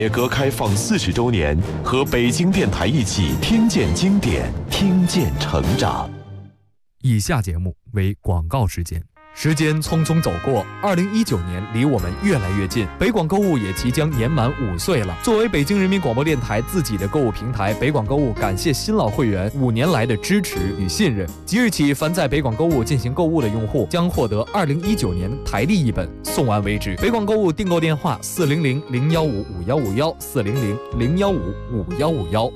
改革开放40周年，和北京电台一起听见经典，听见成长。 以下节目为广告时间。时间匆匆走过，2019年离我们越来越近，北广购物也即将年满5岁了。作为北京人民广播电台自己的购物平台，北广购物感谢新老会员5年来的支持与信任。即日起，凡在北广购物进行购物的用户将获得2019年台历一本，送完为止。北广购物订购电话：400-015-5151，400-015-5151。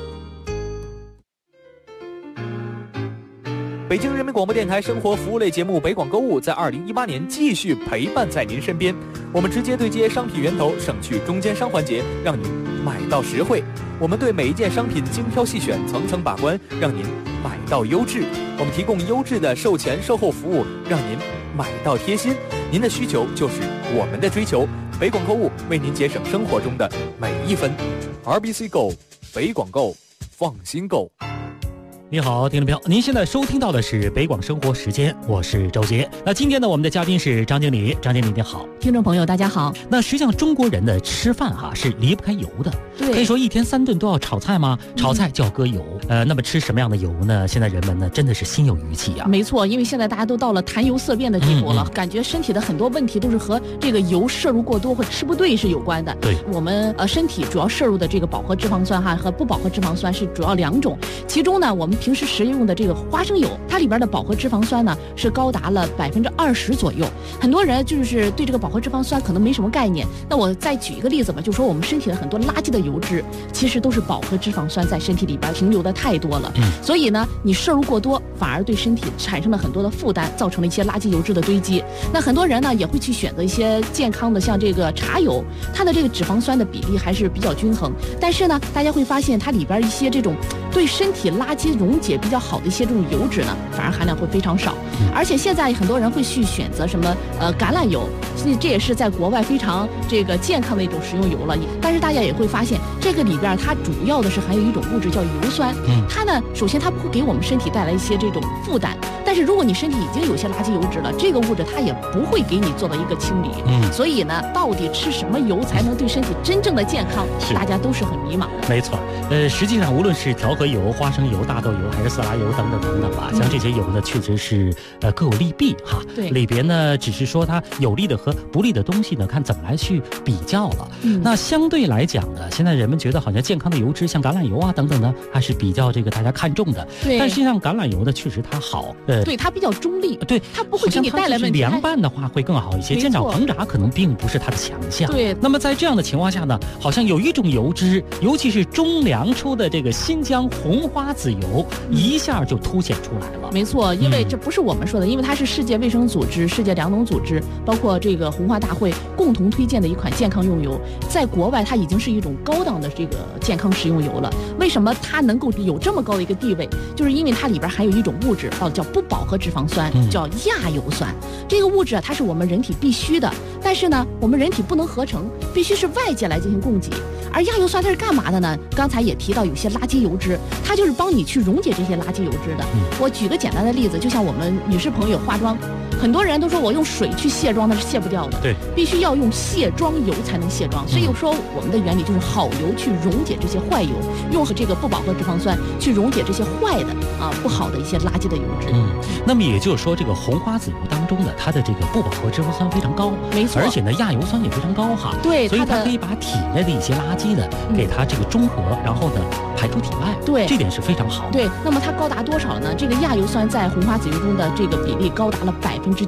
北京人民广播电台生活服务类节目《北广购物》在2018年继续陪伴在您身边。我们直接对接商品源头，省去中间商环节，让您买到实惠。我们对每一件商品精挑细选，层层把关，让您买到优质。我们提供优质的售前售后服务，让您买到贴心。您的需求就是我们的追求。北广购物为您节省生活中的每一分。RBC Go， 北广购，放心购。 你好，听众朋友，您现在收听到的是北广生活时间，我是周杰。那今天呢，我们的嘉宾是张经理，张经理你好。 听众朋友大家好。 那实际上中国人的吃饭是离不开油的， 对， 可以说一天3顿都要炒菜吗？炒菜就要搁油。那么吃什么样的油呢？现在人们呢真的是心有余悸啊。 没错，因为现在大家都到了谈油色变的地步了，感觉身体的很多问题都是和这个油摄入过多或吃不对是有关的。 对， 我们身体主要摄入的这个饱和脂肪酸和不饱和脂肪酸是主要2种，其中呢我们平时食用的这个花生油，它里边的饱和脂肪酸呢是高达了20%左右。很多人就是对这个饱和脂肪酸可能没什么概念。那我再举一个例子吧，就说我们身体的很多垃圾的油脂，其实都是饱和脂肪酸在身体里边停留的太多了。所以呢，你摄入过多，反而对身体产生了很多的负担，造成了一些垃圾油脂的堆积。那很多人呢也会去选择一些健康的，像这个茶油，它的这个脂肪酸的比例还是比较均衡。但是呢，大家会发现它里边一些这种对身体垃圾溶解比较好的一些这种油脂呢，反而含量会非常少。而且现在很多人会去选择什么橄榄油，这也是在国外非常这个健康的一种食用油了。但是大家也会发现，这个里边它主要的是含有一种物质叫油酸。它呢，首先它不会给我们身体带来一些这种负担，但是如果你身体已经有些垃圾油脂了，这个物质它也不会给你做到一个清理。所以呢，到底吃什么油才能对身体真正的健康，大家都是很迷茫的。 没错，实际上无论是调和油、花生油、大豆油还是色拉油等等等等吧，像这些油呢，确实是各有利弊哈。 对， 里边呢只是说它有利的和不利的东西呢，看怎么来去比较了。那相对来讲呢，现在人们觉得好像健康的油脂，像橄榄油等等呢，还是比较这个大家看重的。 对， 但实际上橄榄油呢，确实它好， 对，它比较中立， 对， 它不会给你带来问题。 凉拌的话会更好一些，煎炒烹炸可能并不是它的强项。 对， 那么在这样的情况下呢，好像有一种油脂，尤其是中粮出的这个新疆红花籽油，一下就凸显出来了。 没错，因为这不是我们说的，因为它是世界卫生组织、世界粮农组织，包括这个红花大会共同推荐的一款健康用油，在国外它已经是一种高档的这个健康食用油了。为什么它能够有这么高的一个地位？就是因为它里边含有一种物质，叫不饱和脂肪酸，叫亚油酸。这个物质它是我们人体必须的，但是呢，我们人体不能合成，必须是外界来进行供给。而亚油酸它是干嘛的呢？刚才也提到有些垃圾油脂，它就是帮你去溶解这些垃圾油脂的。我举个简单的例子，就像我们女士朋友化妆，很多人都说我用水去卸妆，那是卸不掉的， 对， 必须要用卸妆油才能卸妆。所以说我们的原理就是好油去溶解这些坏油，用这个不饱和脂肪酸去溶解这些坏的不好的一些垃圾的油脂。 那么也就是说，这个红花籽油当中呢，它的这个不饱和脂肪酸非常高， 没错， 而且呢亚油酸也非常高哈。 对， 所以它可以把体内的一些垃圾呢给它这个中和，然后呢排出体外。 对， 这点是非常好的。 对，那么它高达多少呢？这个亚油酸在红花籽油中的这个比例高达了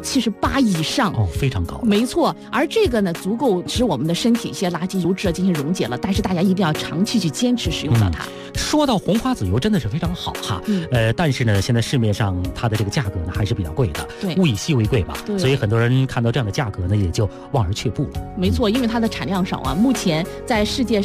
78%以上， 非常高。 没错，而这个呢，足够使我们的身体一些垃圾油脂进行溶解了。但是大家一定要长期去坚持使用到它。 说到红花籽油，真的是非常好哈。但是呢，现在市面上它的这个价格呢还是比较贵的， 对， 物以稀为贵嘛，所以很多人看到这样的价格呢，也就望而却步了。 没错，因为它的产量少啊。目前在世界上，它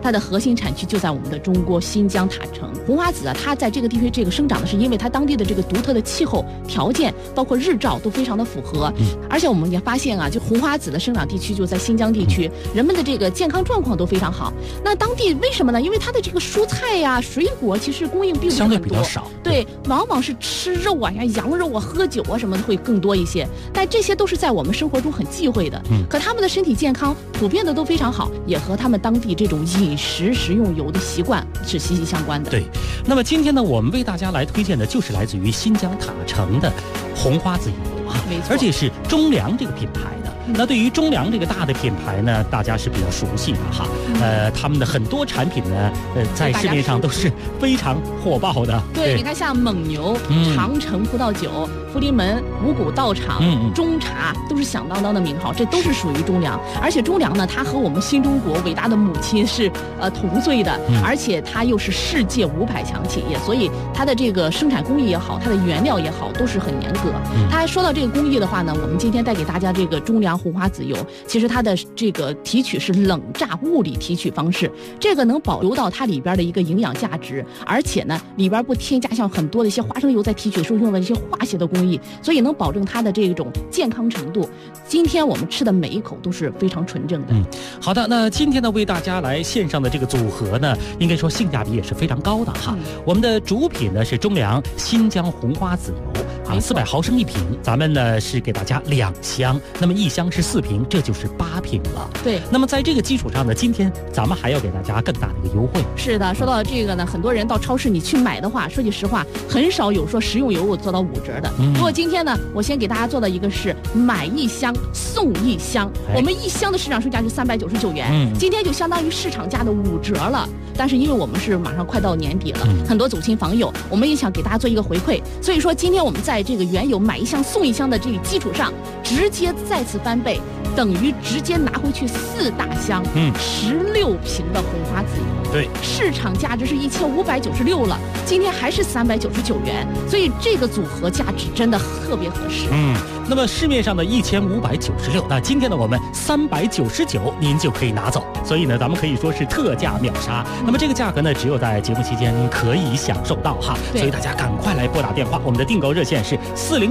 它的核心产区就在我们的中国新疆塔城。红花籽啊，它在这个地区生长的是因为它当地的这个独特的气候条件，包括日照都非常的符合。而且我们也发现啊，就红花籽的生长地区就在新疆地区，人们的这个健康状况都非常好。那当地为什么呢？因为它的这个蔬菜呀、水果其实供应并不是很多， 相对比较少。 对，往往是吃肉啊，像羊肉啊、喝酒啊什么的会更多一些。但这些都是在我们生活中很忌讳的。可他们的身体健康普遍的都非常好，也和他们当地这种饮食食用油的习惯是息息相关的。 对，那么今天呢，我们为大家来推荐的就是来自于新疆塔城的红花籽油啊， 没错， 而且是中粮这个品牌的。那对于中粮这个大的品牌呢，大家是比较熟悉的哈。他们的很多产品呢，在市面上都是非常火爆的。 对，你看像蒙牛、长城葡萄酒、福临门五谷道场、中茶都是响当当的名号，这都是属于中粮。而且中粮呢，它和我们新中国伟大的母亲是同岁的，而且它又是世界500强企业，所以它的这个生产工艺也好，它的原料也好，都是很严格。它说到这个工艺的话呢，我们今天带给大家这个中粮红花籽油，其实它的这个提取是冷榨物理提取方式，这个能保留到它里边的一个营养价值，而且呢里边不添加像很多的一些花生油在提取时候用的一些化学的工艺，所以能保证它的这种健康程度。今天我们吃的每一口都是非常纯正的。 好的，那今天呢为大家来献上的这个组合呢，应该说性价比也是非常高的哈。我们的主品呢是中粮新疆红花籽油，400毫升1瓶，咱们呢是给大家2箱，那么1箱是4瓶，这就是8瓶了。 对， 那么在这个基础上呢，今天咱们还要给大家更大的一个优惠。 是的，说到这个呢，很多人到超市你去买的话，说句实话，很少有说食用油做到5折的。不过今天呢，我先给大家做的一个是买1箱送1箱，我们1箱的市场售价是399元，今天就相当于市场价的5折了。但是因为我们是马上快到年底了，很多走亲访友，我们也想给大家做一个回馈，所以说今天我们在这个原有买1箱送1箱的这个基础上，直接再次翻倍，等于直接拿回去4大箱，16瓶的红花籽油。 对， 市场价值是1596了，今天还是399元，所以这个组合价值真的特别合适。 那么市面上的1596，那今天呢我们399您就可以拿走，所以呢咱们可以说是特价秒杀。那么这个价格呢只有在节目期间可以享受到哈，所以大家赶快来拨打电话，我们的订购热线是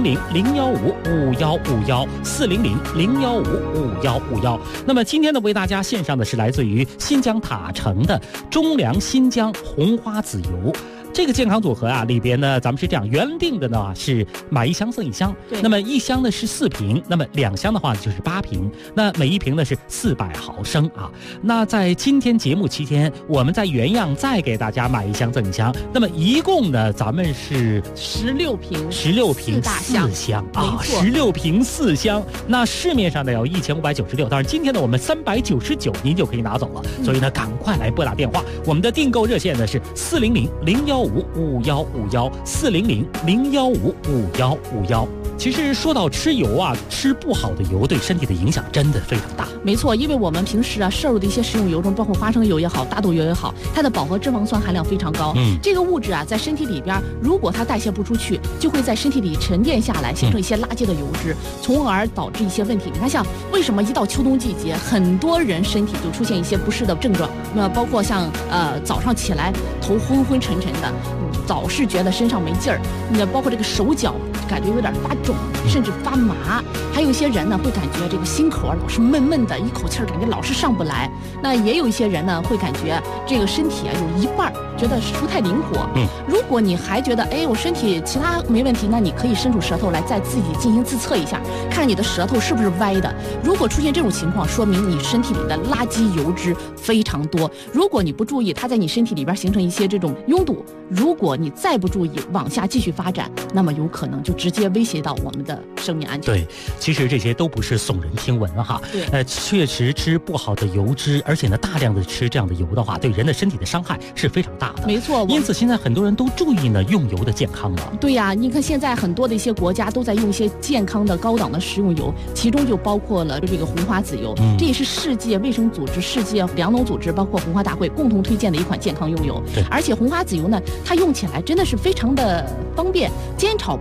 400-015-5151，400-015-5151。那么今天呢为大家献上的是来自于新疆塔城的中粮新疆红花籽油。这个健康组合啊，里边呢，咱们是这样原定的呢，是买1箱送1箱。那么1箱呢是4瓶，那么2箱的话就是8瓶。那每1瓶呢是400毫升啊。那在今天节目期间，我们在原样再给大家买1箱赠1箱。那么一共呢，咱们是 16瓶 4箱啊，16瓶4箱。那市面上呢有1596，但是今天呢我们399您就可以拿走了。所以呢，赶快来拨打电话，我们的订购热线呢是400-015-5151，400-015-5151。其实说到吃油啊，吃不好的油对身体的影响真的非常大。 没错，因为我们平时摄入的一些食用油中，包括花生油也好，大豆油也好，它的饱和脂肪酸含量非常高。这个物质啊，在身体里边，如果它代谢不出去，就会在身体里沉淀下来，形成一些垃圾的油脂，从而导致一些问题。你看，像为什么一到秋冬季节，很多人身体就出现一些不适的症状？那包括像早上起来头昏昏沉沉的，早是觉得身上没劲儿，那包括这个手脚感觉有点发肿，甚至发麻。还有一些人呢会感觉这个心口老是闷闷的，一口气感觉老是上不来。那也有一些人呢会感觉这个身体有一半觉得不太灵活。如果你还觉得我身体其他没问题，那你可以伸出舌头来再自己进行自测一下，看你的舌头是不是歪的。如果出现这种情况，说明你身体里的垃圾油脂非常多。如果你不注意，它在你身体里边形成一些这种拥堵，如果你再不注意往下继续发展，那么有可能就直接威胁到我们的生命安全。 对，其实这些都不是耸人听闻哈。 对， 确实吃不好的油脂，而且呢大量的吃这样的油的话，对人的身体的伤害是非常大的。 没错， 因此现在很多人都注意呢用油的健康了。 对呀，你看现在很多的一些国家都在用一些健康的高档的食用油，其中就包括了这个红花籽油。这也是世界卫生组织、世界粮农组织包括红花大会共同推荐的一款健康用油。而且红花籽油呢，它用起来真的是非常的方便，煎炒烹炸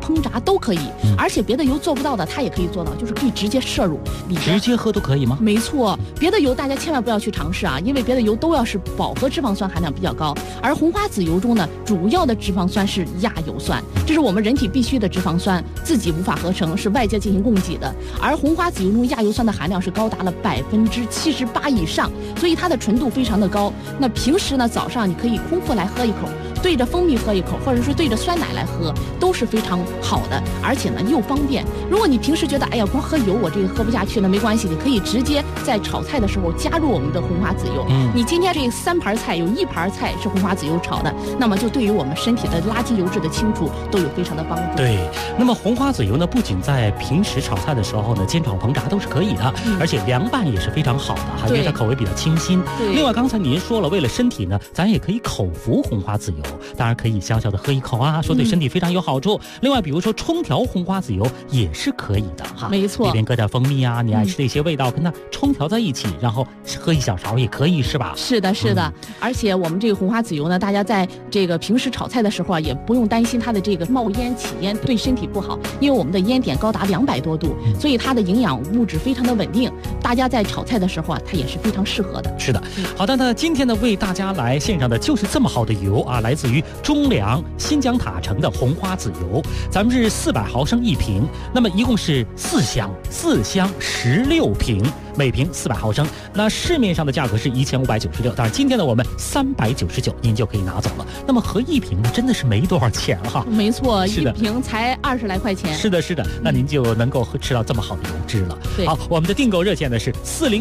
都可以。而且别的油做不到的，它也可以做到，就是可以直接摄入里边， 直接喝都可以吗？ 没错，别的油大家千万不要去尝试啊，因为别的油都要是饱和脂肪酸含量比较高，而红花籽油中呢，主要的脂肪酸是亚油酸，这是我们人体必需的脂肪酸，自己无法合成，是外界进行供给的。而红花籽油中亚油酸的含量是高达了78%以上，所以它的纯度非常的高。那平时呢，早上你可以空腹来喝一口，对着蜂蜜喝一口，或者说对着酸奶来喝，都是非常好的，而且呢又方便。如果你平时觉得哎呀光喝油我这个喝不下去了，没关系，你可以直接在炒菜的时候加入我们的红花籽油。你今天这3盘菜有1盘菜是红花籽油炒的，那么就对于我们身体的垃圾油脂的清除都有非常的帮助。 对，那么红花籽油呢，不仅在平时炒菜的时候呢煎炒烹炸都是可以的，而且凉拌也是非常好的哈，因为它口味比较清新。另外刚才您说了，为了身体呢，咱也可以口服红花籽油，当然可以小小的喝一口啊，说对身体非常有好处。另外比如说冲调红花籽油也是可以的哈， 没错， 里边搁点蜂蜜啊，你爱吃的一些味道跟它冲调在一起，然后喝一小勺也可以，是吧？ 是的，是的。而且我们这个红花籽油呢，大家在这个平时炒菜的时候啊，也不用担心它的这个冒烟起烟对身体不好，因为我们的烟点高达200多度，所以它的营养物质非常的稳定，大家在炒菜的时候啊，它也是非常适合的。 是的，好的，那今天呢为大家来献上的就是这么好的油啊，来自于中粮新疆塔城的红花籽油，咱们是400毫升1瓶，那么一共是4箱16瓶，每瓶400毫升，那市面上的价格是1596，当然今天呢我们399您就可以拿走了。那么合1瓶呢真的是没多少钱哈。 没错，1瓶才20来块钱。 是的，是的，那您就能够吃到这么好的油脂了。好，我们的订购热线呢是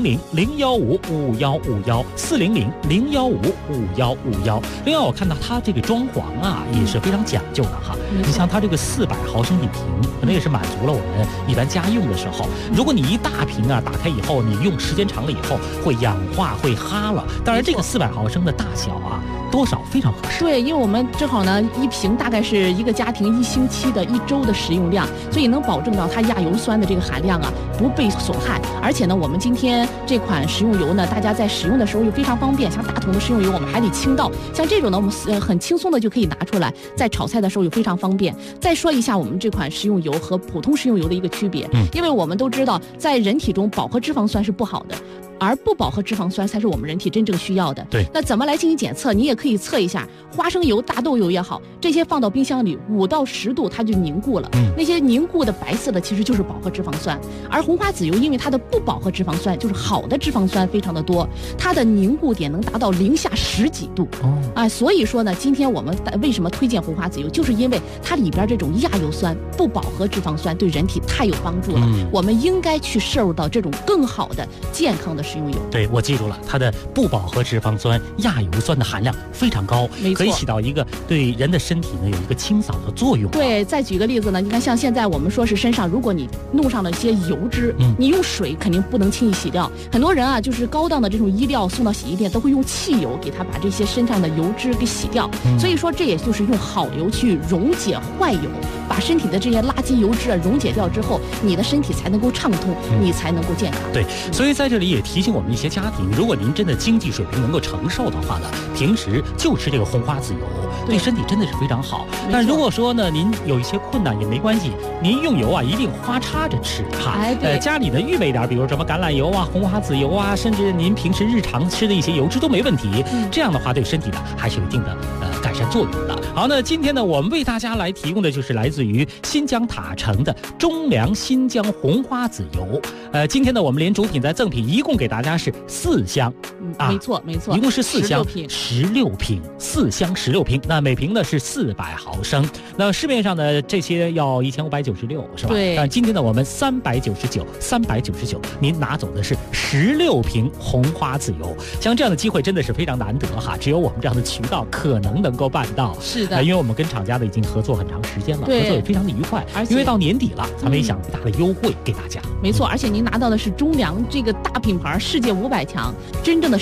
400-015-515，400-015-515。另外我看到它这个装潢啊也是非常讲究的哈。你像它这个400毫升1瓶，可能也是满足了我们一般家用的时候。如果你一大瓶啊打开以后，你用时间长了以后会氧化会哈了。当然这个400毫升的大小啊多少非常合适。 对，因为我们正好呢1瓶大概是一个家庭1星期的1周的食用量，所以能保证到它亚油酸的这个含量啊不被损害。而且呢我们今天这款食用油呢，大家在使用的时候又非常方便，像大桶的食用油我们还得倾倒，像这种呢我们很轻松的就可以拿出来，在炒菜的时候又非常方便。再说一下我们这款食用油和普通食用油的一个区别，因为我们都知道在人体中饱和脂肪酸是不好的，而不饱和脂肪酸才是我们人体真正需要的。 对， 那怎么来进行检测？你也可以测一下花生油、大豆油也好，这些放到冰箱里5到10度它就凝固了，那些凝固的白色的其实就是饱和脂肪酸。而红花籽油因为它的不饱和脂肪酸就是好的脂肪酸非常的多，它的凝固点能达到零下10几度。所以说呢，今天我们为什么推荐红花籽油，就是因为它里边这种亚油酸、不饱和脂肪酸对人体太有帮助了，我们应该去摄入到这种更好的健康的食用油。 对，我记住了，它的不饱和脂肪酸、亚油酸的含量非常高，可以起到一个对人的身体呢有一个清扫的作用。 对，再举个例子呢，你看像现在我们说是身上如果你弄上了一些油脂，你用水肯定不能轻易洗掉，很多人啊就是高档的这种衣料送到洗衣店都会用汽油给它把这些身上的油脂给洗掉，所以说这也就是用好油去溶解坏油，把身体的这些垃圾油脂溶解掉之后，你的身体才能够畅通，你才能够健康。 对，所以在这里也提醒我们一些家庭，如果您真的经济水平能够承受的话呢，平时就吃这个红花籽油，对身体真的是非常好。但如果说呢您有一些困难也没关系，您用油啊一定花插着吃哈。家里的预备点，比如什么橄榄油啊、红花籽油啊，甚至您平时日常吃的一些油脂都没问题。这样的话对身体呢还是有一定的改善作用的。好，那今天呢我们为大家来提供的就是来自于新疆塔城的中粮新疆红花籽油。今天呢我们连主品带赠品一共给大家是4箱。 没错， 一共是4箱16瓶，4箱16瓶，那每瓶呢是400毫升。那市面上的这些要1596是吧？ 对。 但今天呢我们399，您拿走的是16瓶红花籽油。像这样的机会真的是非常难得哈，只有我们这样的渠道可能能够办到。 是的， 因为我们跟厂家呢已经合作很长时间了，合作也非常的愉快。因为到年底了，咱们也想最大的优惠给大家。 没错，而且您拿到的是中粮这个大品牌，世界500强，真正的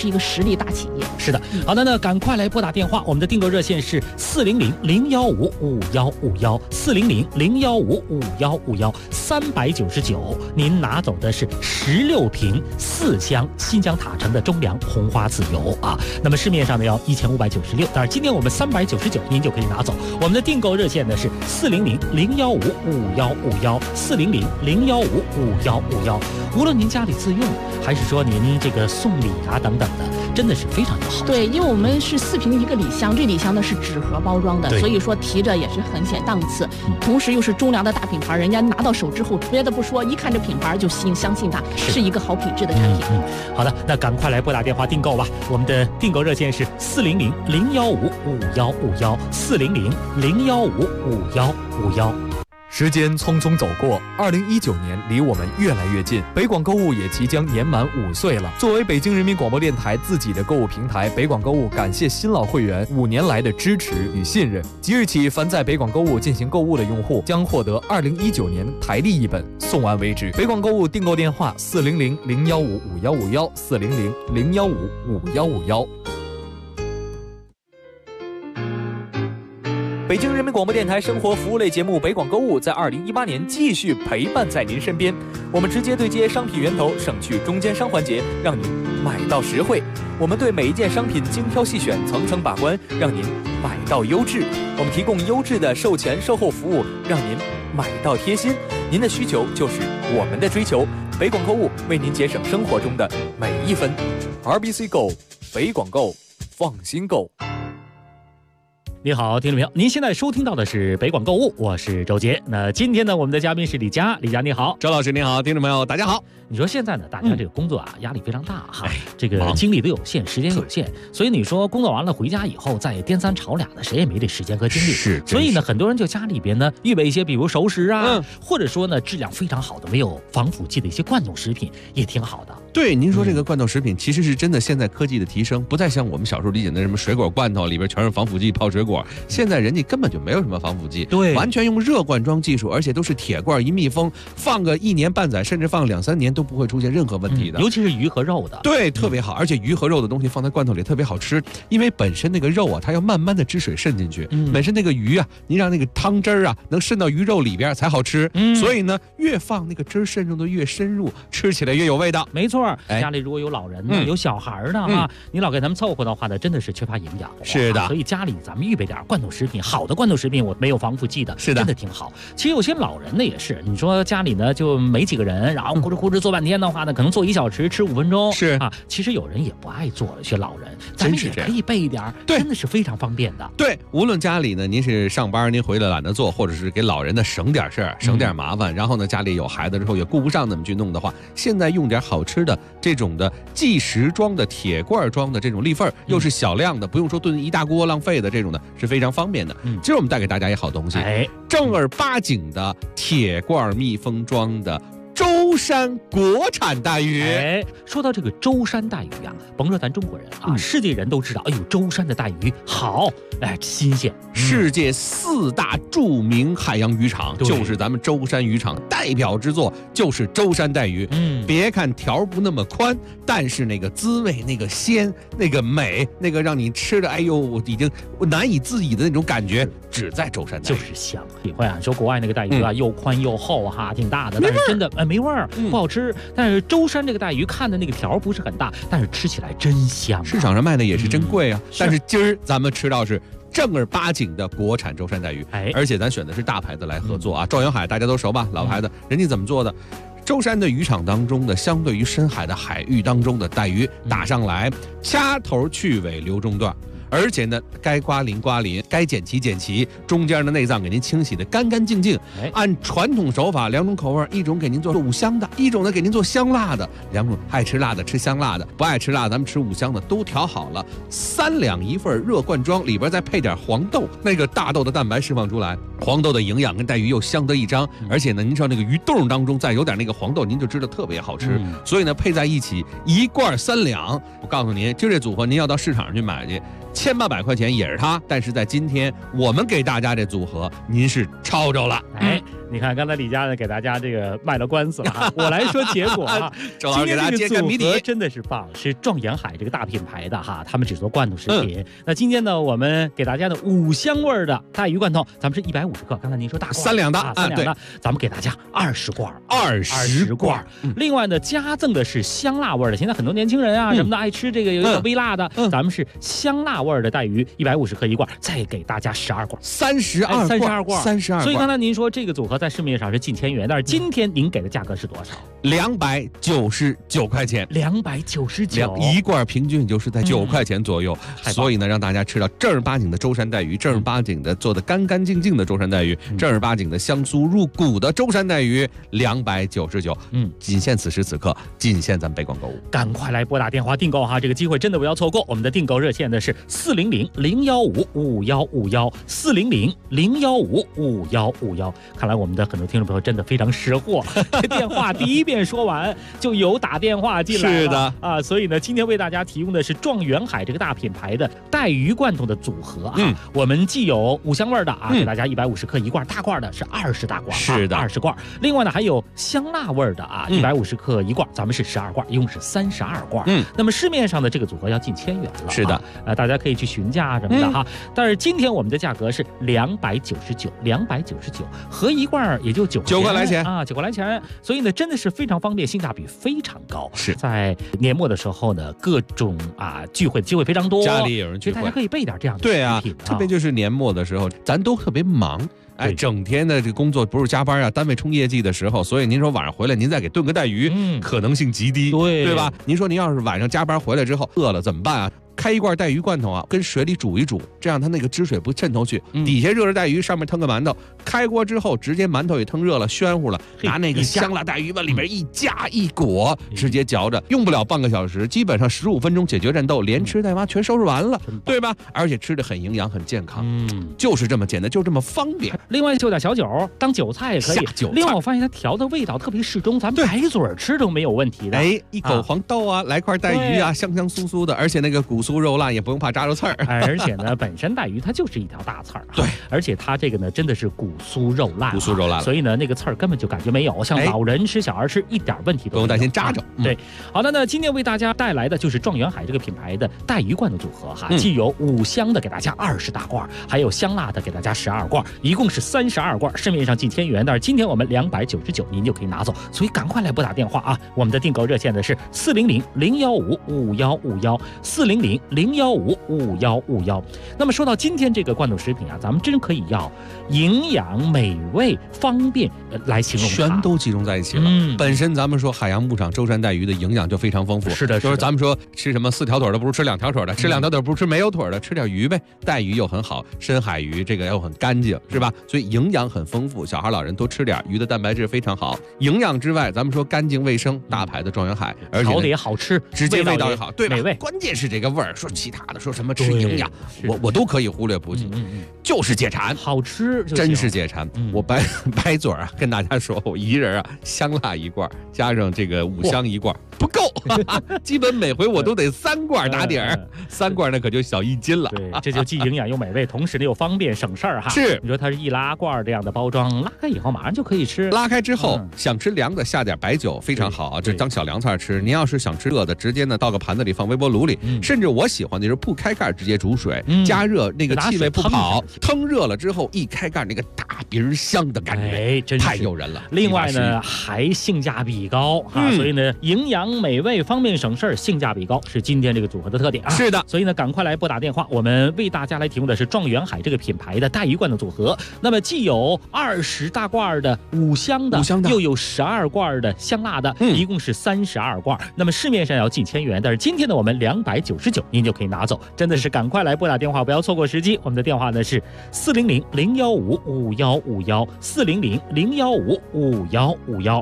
是一个实力大企业。 是的，好的，那赶快来拨打电话，我们的订购热线是400-015-5151，400-015-5151，399，您拿走的是16瓶4箱新疆塔城的中粮红花籽油啊。那么市面上呢要1596，但是今天我们399，您就可以拿走。我们的订购热线呢是400-015-5151，400-015-5151。无论您家里自用，还是说您这个送礼啊等等的，真的是非常友好。 对，因为我们是4瓶一个礼箱，这礼箱呢是纸盒包装的，所以说提着也是很显档次，同时又是中粮的大品牌，人家拿到手之后，别的不说，一看这品牌就相信它是一个好品质的产品。 好的，那赶快来拨打电话订购吧。我们的订购热线是400-015-5151，400-015-5151。 时间匆匆走过，2019年离我们越来越近，北广购物也即将年满5岁了。作为北京人民广播电台自己的购物平台，北广购物感谢新老会员5年来的支持与信任。即日起，凡在北广购物进行购物的用户将获得2019年台历一本，送完为止。北广购物订购电话：400-015-5151，400-015-5151。北京人民广播电台生活服务类节目《北广购物》在2018年继续陪伴在您身边。我们直接对接商品源头，省去中间商环节，让您买到实惠。我们对每一件商品精挑细选，层层把关，让您买到优质。我们提供优质的售前售后服务，让您买到贴心。您的需求就是我们的追求。北广购物为您节省生活中的每一分。RBC Go， 北广购，放心购。 你好，听众朋友，您现在收听到的是北广购物，我是周杰。那今天呢，我们的嘉宾是李佳，李佳你好， 周老师你好，听众朋友大家好。 你说现在呢，大家这个工作啊，压力非常大哈，这个精力都有限，时间有限，所以你说工作完了回家以后再颠三吵俩的，谁也没这时间和精力。 是， 所以呢，很多人就家里边呢预备一些，比如熟食啊，或者说呢质量非常好的、没有防腐剂的一些罐头食品，也挺好的。 对，您说这个罐头食品其实是真的，现在科技的提升，不再像我们小时候理解的什么水果罐头里边全是防腐剂泡水果，现在人家根本就没有什么防腐剂， 对， 完全用热罐装技术，而且都是铁罐一密封，放个1年半载，甚至放2、3年都不会出现任何问题的。 尤其是鱼和肉的， 对，特别好，而且鱼和肉的东西放在罐头里特别好吃，因为本身那个肉啊，它要慢慢的汁水渗进去，本身那个鱼啊，您让那个汤汁儿啊能渗到鱼肉里边才好吃，所以呢，越放那个汁渗入的越深入，吃起来越有味道。 没错，家里如果有老人呢，有小孩的啊，你老给他们凑合的话呢，真的是缺乏营养。 是的， 所以家里咱们预备点罐头食品，好的罐头食品，我没有防腐剂的， 是的， 真的挺好。其实有些老人呢也是，你说家里呢就没几个人，然后呼哧做半天的话呢，可能做1小时吃5分钟，是啊。其实有人也不爱做，有些老人，咱们也可以备一点，真的是非常方便的。 对，无论家里呢，您是上班，您回来懒得做，或者是给老人呢省点事儿，省点麻烦，然后呢家里有孩子之后也顾不上怎么去弄的话，现在用点好吃的这种的即食装的铁罐装的这种立份，又是小量的，不用说炖一大锅浪费的这种的，是非常方便的。今儿我们带给大家一好东西，正儿八经的铁罐密封装的舟山国产带鱼。 说到这个舟山带鱼啊，甭说咱中国人啊，世界人都知道，哎呦，舟山的带鱼好，新鲜。 世界4大著名海洋渔场就是咱们舟山渔场，代表之作就是舟山带鱼。别看条不那么宽，但是那个滋味、那个鲜、那个美、那个让你吃的哎呦已经难以自已的那种感觉，只在舟山带鱼。 就是香。体会啊，说国外那个带鱼啊，又宽又厚哈，挺大的，但是真的没味儿，不好吃。但是舟山这个带鱼看的那个条不是很大，但是吃起来真香。 市场上卖的也是真贵啊，但是今儿咱们吃到是正儿八经的国产舟山带鱼，而且咱选的是大牌子来合作啊。壮游海大家都熟吧，老牌子，人家怎么做的？舟山的渔场当中的，相对于深海的海域当中的带鱼打上来，掐头去尾留中段。而且呢，该刮鳞刮鳞，该剪鳍剪鳍，中间的内脏给您清洗的干干净净。按传统手法，2种口味，一种给您做5香的，一种呢给您做香辣的。2种，爱吃辣的吃香辣的，不爱吃辣咱们吃5香的，都调好了，3两一份热罐装，里边再配点黄豆，那个大豆的蛋白释放出来，黄豆的营养跟带鱼又相得益彰。而且呢，您知道那个鱼冻当中再有点那个黄豆，您就知道特别好吃。所以呢，配在一起1罐3两，我告诉您，就这组合您要到市场上去买去，1800块钱也是它，但是在今天我们给大家这组合，您是抄着了。 你看刚才李佳呢给大家这个卖了官司了哈，我来说结果啊。 周老师给大家揭开谜底， 真的是棒，是状元海这个大品牌的哈，他们只做罐头食品。那今天呢，我们给大家的5香味的带鱼罐头，咱们是150克，刚才您说大罐 3两的 3两的，咱们给大家20罐 ，20罐。 另外呢，加赠的是香辣味的，现在很多年轻人啊什么的爱吃这个有一个微辣的，咱们是香辣味的带鱼150克1罐，再给大家12罐，32罐。所以刚才您说这个组合在市面上是近1000元，但是今天您给的价格是多少 ？299块钱 ，299， 一罐平均也就是在9块钱左右。所以呢，让大家吃到正儿八经的舟山带鱼，正儿八经的做的干干净净的舟山带鱼，正儿八经的香酥入骨的舟山带鱼，299。仅限此时此刻，仅限咱们北广购物， 赶快来拨打电话订购哈，这个机会真的不要错过。我们的订购热线呢是400-015-5151，400-015-5151。看来我们的很多听众朋友真的非常识货，这电话第一遍说完就有打电话进来了。 是的啊，所以呢，今天为大家提供的是状元海这个大品牌的带鱼罐头的组合啊。我们既有5香味的啊，给大家150克1罐，大罐的是20大罐， 是的 ，20罐。另外呢，还有香辣味的啊，150克1罐，咱们是12罐，一共是32罐。那么市面上的这个组合要近1000元了， 是的， 大家可以去询价什么的哈。但是今天我们的价格是299，合一罐也就9块来钱啊，9块来钱。所以呢，真的是非常方便，性价比非常高。 是在年末的时候呢，各种聚会的机会非常多， 家里有人聚会， 大家可以备点这样的对啊，特别就是年末的时候，咱都特别忙。整天的这工作不是加班啊，单位冲业绩的时候，所以您说晚上回来您再给炖个带鱼，可能性极低，对吧？您说您要是晚上加班回来之后饿了怎么办啊？开一罐带鱼罐头啊，跟水里煮一煮，这样它那个汁水不渗透去，底下热着带鱼，上面腾个馒头，开锅之后直接馒头也腾热了，暄乎了，拿那个香辣带鱼往里面一夹一裹，直接嚼着，用不了半个小时，基本上15分钟解决战斗，连吃带挖全收拾完了，对吧？而且吃的很营养很健康，就是这么简单，就这么方便。 另外就点小酒当韭菜也可以，另外我发现它调的味道特别适中，咱们白嘴吃都没有问题的。 一口黄豆啊，来块带鱼啊，香香酥酥的，而且那个骨酥肉烂也不用怕扎着刺儿， 而且呢，本身带鱼它就是一条大刺儿， 对， 而且它这个呢真的是骨酥肉烂，所以呢那个刺儿根本就感觉没有，像老人吃小孩吃一点问题都不用担心扎着。 对，好的，那今天为大家带来的就是状元海这个品牌的带鱼罐头组合哈，既有5香的给大家20大罐，还有香辣的给大家12罐，一共是32罐，市面上近1000元，但是今天我们299您就可以拿走，所以赶快来拨打电话啊！我们的订购热线的是400-015-5151，400-015-5151。那么说到今天这个罐头食品啊，咱们真可以要营养、美味、方便来形容它， 全都集中在一起了。本身咱们说海洋牧场舟山带鱼的营养就非常丰富， 是的， 就是咱们说吃什么4条腿的不如吃2条腿的，吃2条腿不如吃没有腿的，吃点鱼呗。带鱼又很好，深海鱼这个又很干净，是吧？所以营养很丰富，小孩老人多吃点鱼的蛋白质非常好。营养之外，咱们说干净卫生，大牌的状元海，而且炒的也好吃， 直接味道也好，对吧？ 美味， 关键是这个味儿。说其他的，说什么吃营养，我都可以忽略不计，就是解馋， 好吃， 真是解馋。我白嘴啊，跟大家说，我一人啊，香辣1罐，加上这个5香1罐不够，基本每回我都得3罐打底儿，3罐那可就小1斤了。 对，这就既营养又美味，同时呢又方便省事儿哈。 是， 你说它是易拉罐这样的包装，拉开以后马上就可以吃。 拉开之后，想吃凉的下点白酒非常好啊，这当小凉菜吃。您要是想吃热的，直接呢倒个盘子里放微波炉里，甚至我喜欢的就是不开盖直接煮水，加热那个气味不跑，腾热了之后一开盖那个大鼻香的感觉， 真太诱人了。 另外呢还性价比高啊，所以呢营养美味方便省事儿，性价比高是今天这个组合的特点啊。 是的， 所以呢赶快来拨打电话，我们为大家来提供的是状元海这个品牌的带鱼罐的组合。那么既有20大罐的5香的，又有12罐的香辣的，一共是32罐。那么市面上要近1000元，但是今天呢我们299您就可以拿走，真的是赶快来拨打电话，不要错过时机。我们的电话呢是400-015-5151，400-015-5151。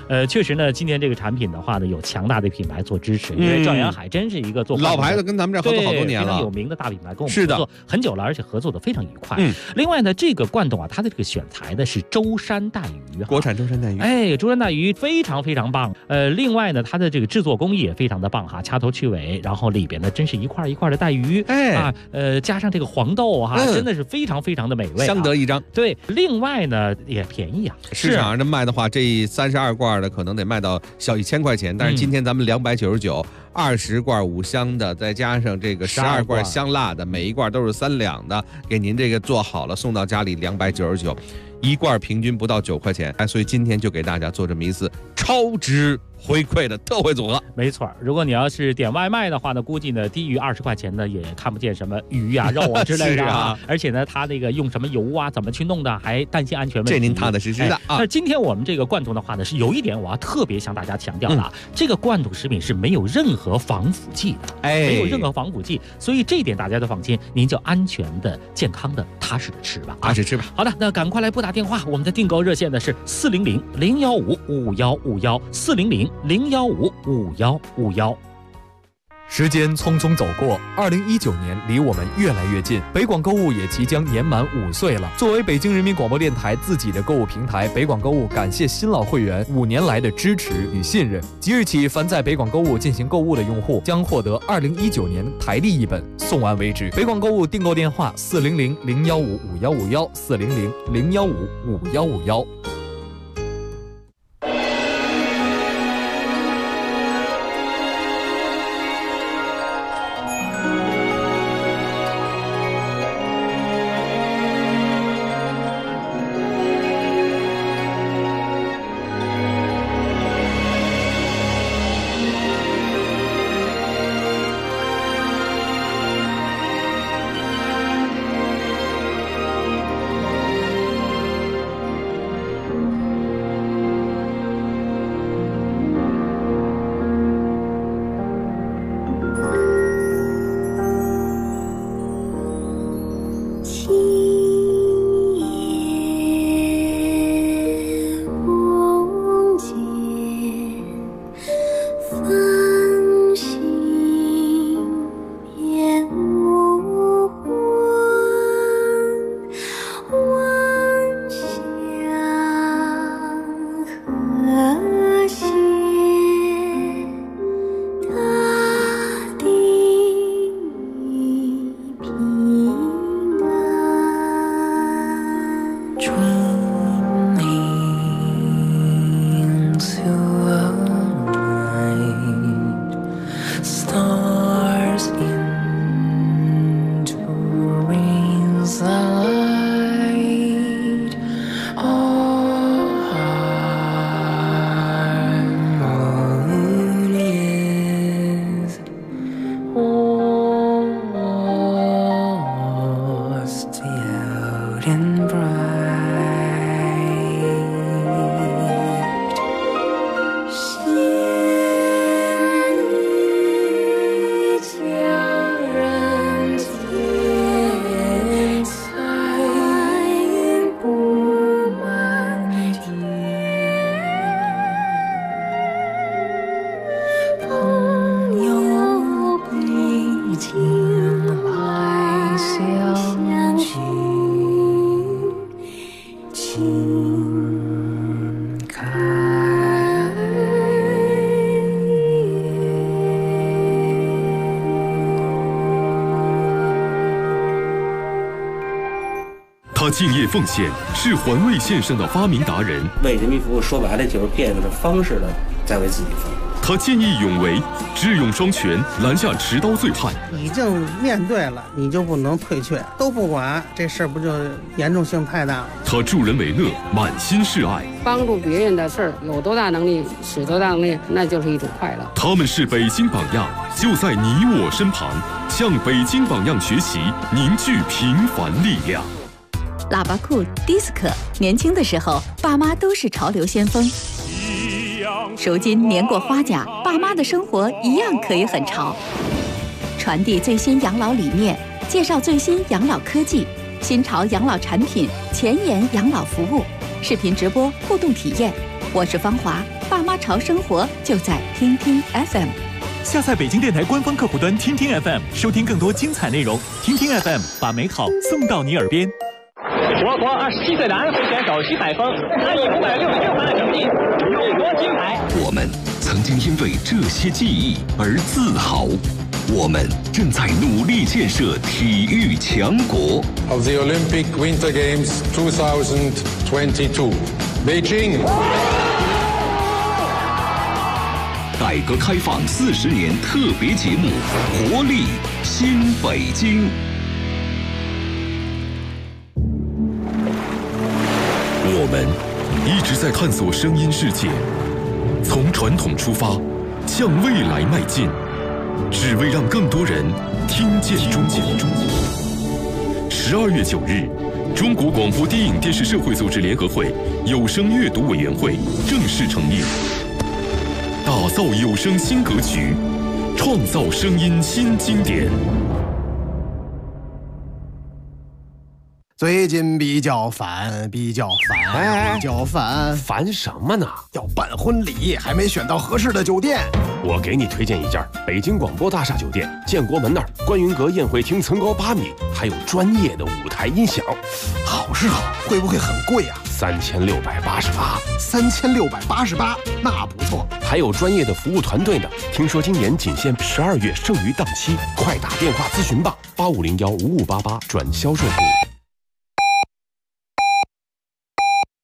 确实呢，今天这个产品的话呢，有强大的品牌做支持，因为赵阳海真是一个做老牌子，跟咱们这合作好多年了， 非常有名的大品牌，跟我们合作很久了，而且合作的非常愉快。另外呢，这个罐头啊，它的这个选材的是舟山带鱼， 国产舟山带鱼， 舟山带鱼非常非常棒。另外呢，它的这个制作工艺也非常的棒哈，掐头去尾，然后里边呢真是一块一块的带鱼，加上这个黄豆哈，真的是非常非常的美味， 相得益彰。 对，另外呢也便宜啊， 市场上的卖的话，这32罐的可能得卖到小1000块钱，但是今天咱们299，20罐5香的，再加上这个12罐香辣的，每一罐都是3两的，给您这个做好了送到家里299，一罐平均不到9块钱，所以今天就给大家做这么一次超值回馈的特惠组合。 没错，如果你要是点外卖的话呢，估计呢低于20块钱呢也看不见什么鱼啊、肉啊之类的而且呢，它那个用什么油啊、怎么去弄的，还担心安全问题。 这您踏踏实实的那今天我们这个罐头的话呢，是有一点我要特别向大家强调的，这个罐头食品是没有任何防腐剂的，没有任何防腐剂，所以这一点大家都放心，您就安全的、健康的、踏实的吃吧， 踏实吃吧。 好的，那赶快来拨打电话，我们的订购热线呢是400-015-5151，400-015-5151。 时间匆匆走过，2019年离我们越来越近，北广购物也即将年满5岁了。作为北京人民广播电台自己的购物平台，北广购物感谢新老会员5年来的支持与信任。即日起，凡在北广购物进行购物的用户将获得2019年台历一本，送完为止。北广购物订购电话：400-015-5151，400-015-5151。 他敬业奉献，是环卫线上的发明达人。 为人民服务，说白了就是变着方式的在为自己服务。 他见义勇为，智勇双全，拦下持刀醉汉。 已经面对了，你就不能退却，都不管，这事儿不就严重性太大了？ 他助人为乐，满心是爱。 帮助别人的事儿，有多大能力使多大能力，那就是一种快乐。 他们是北京榜样，就在你我身旁，向北京榜样学习，凝聚平凡力量。 喇叭裤、迪斯科，年轻的时候，爸妈都是潮流先锋。如今年过花甲，爸妈的生活一样可以很潮。传递最新养老理念，介绍最新养老科技、新潮养老产品，前沿养老服务，视频直播互动体验， 我是芳华，爸妈潮生活就在听听 FM。 下载北京电台官方客户端听听 FM， 收听更多精彩内容。听听 FM， 把美好送到你耳边。 我国27岁的安徽选手徐海峰，他以566分的成绩勇夺金牌。 我们曾经因为这些记忆而自豪，我们正在努力建设体育强国。 Of the Olympic Winter Games 2022, Beijing。 改革开放40年特别节目《活力新北京》。我们一直在探索声音世界，从传统出发，向未来迈进，只为让更多人听见中国。12月9日，中国广播电影电视社会组织联合会有声阅读委员会正式成立，打造有声新格局，创造声音新经典。 最近比较烦， 烦什么呢？ 要办婚礼，还没选到合适的酒店。 我给你推荐一家北京广播大厦酒店，建国门那儿，观云阁宴会厅层高8米，还有专业的舞台音响。 好是好，会不会很贵啊 ？3688。 3688，那不错。 还有专业的服务团队呢。听说今年仅限12月剩余档期，快打电话咨询吧，85015588转销售部。